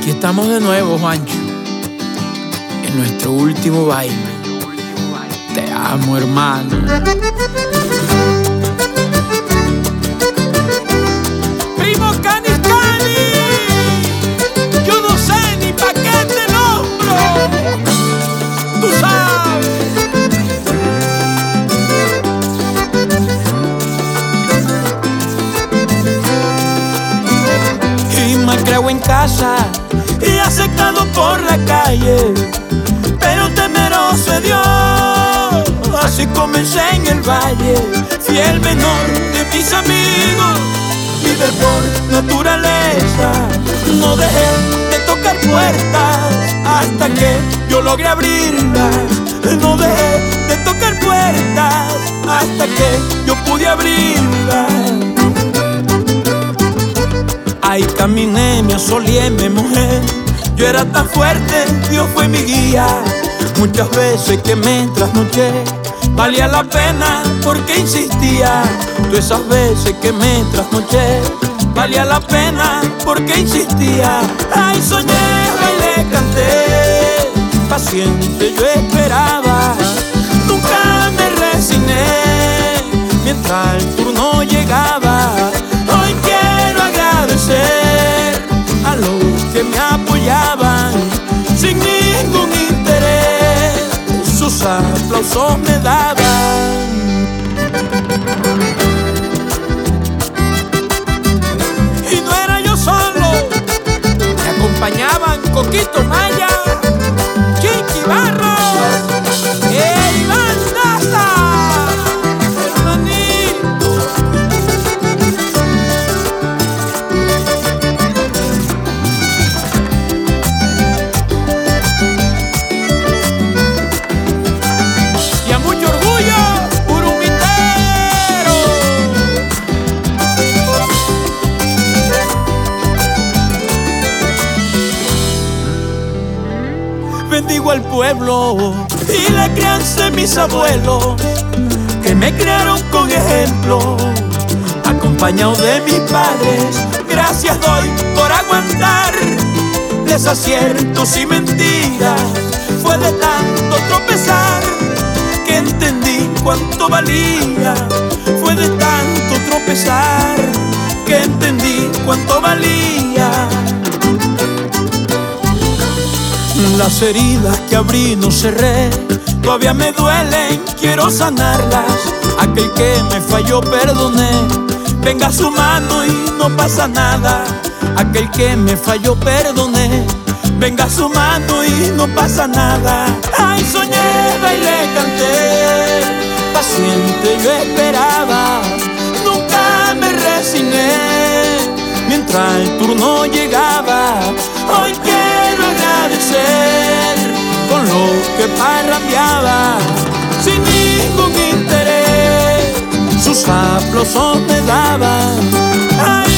Aquí estamos de nuevo, Juancho, en nuestro último baile. Te amo, hermano. Primo Canis Cani, yo no sé ni pa' qué te nombro. Tú sabes. Y me creo en casa y aceptado por la calle, pero temeroso de Dios, así comencé en el valle. Fui el menor de mis amigos, líder por naturaleza. No dejé de tocar puertas hasta que yo logré abrirlas. No dejé de tocar puertas hasta que yo pude abrirlas. Ahí caminé, me asolé, me mojé. Yo era tan fuerte, Dios fue mi guía. Muchas veces que me trasnoché, valía la pena porque insistía. Todas esas veces que me trasnoché, valía la pena porque insistía. Ay, soñé, bailé, canté, paciente yo esperaba. Nunca me resigné mientras el turno llegaba. Hoy quiero agradecer a los que me apoyaban sin ningún interés, sus aplausos me daban. Y no era yo solo, me acompañaban Coquito Maya, Chiqui Barros, Iván Daza, hermanito. Y a mucho orgullo, Urumitero. Bendigo al pueblo y la crianza de mis abuelos, que me criaron con ejemplo, acompañado de mis padres. Gracias doy por aguantar desaciertos y mentiras. Fue de tanto tropezar que entendí cuánto valía. Fue de tanto tropezar que entendí cuánto valía. Las heridas que abrí no cerré, todavía me duelen, quiero sanarlas. Aquel que me falló perdoné, venga su mano y no pasa nada. Aquel que me falló perdoné, venga su mano y no pasa nada. Ay, soñé, bailé, canté, paciente yo esperaba. Nunca me resigné mientras el turno llegaba. Hoy quiero agradecer con lo que parrandeaba sin ningún interés, sus aplausos me daban. Ay,